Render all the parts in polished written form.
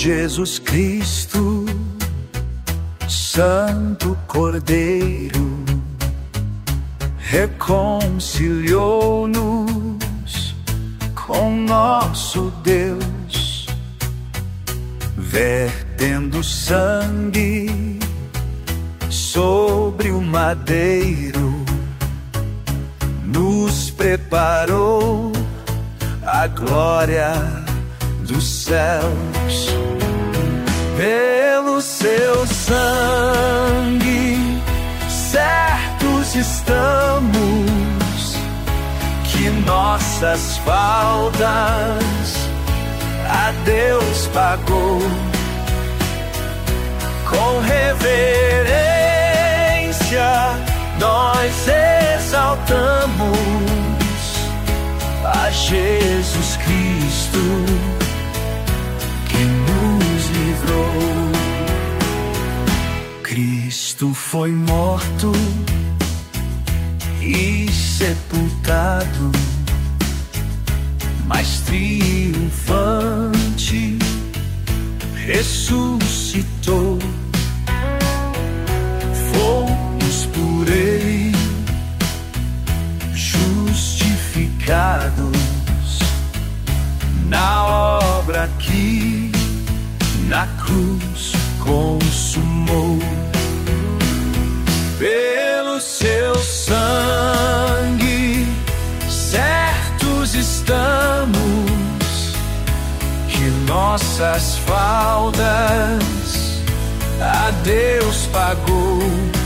Jesus Cristo, Santo Cordeiro, reconciliou-nos com nosso Deus, vertendo sangue sobre o madeiro, nos preparou a glória dos céus. Pelo seu sangue, certos estamos que nossas faltas a Deus pagou. Com reverência nós exaltamos a Jesus Cristo, que nos livrou. Cristo foi morto e sepultado, mas triunfante ressuscitou. Fomos por Ele justificados na obra que na cruz consumou. Pelo seu sangue, certos estamos que nossas faltas a Deus pagou.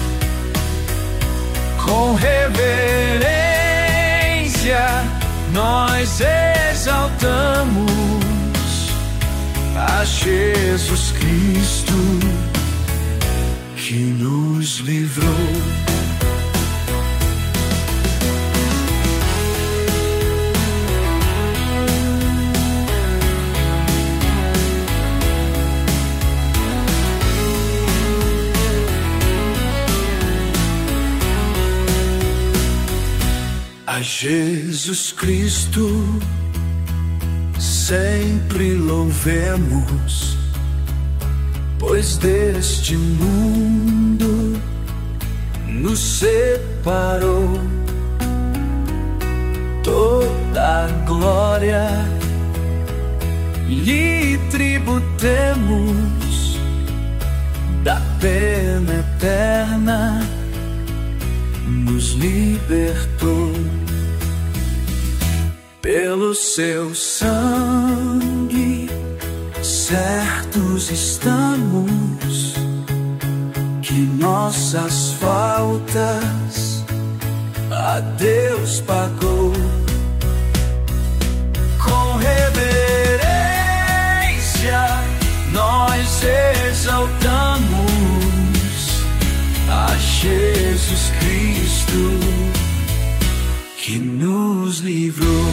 Com reverência nós exaltamos a Jesus Cristo, que nos livrou. A Jesus Cristo sempre louvemos, pois deste mundo nos separou. Toda a glória lhe tributemos, da pena eterna nos libertou. Pelo seu sangue, certos estamos que nossas faltas a Deus pagou. Com reverência nós exaltamos a Jesus Cristo, que nos livrou.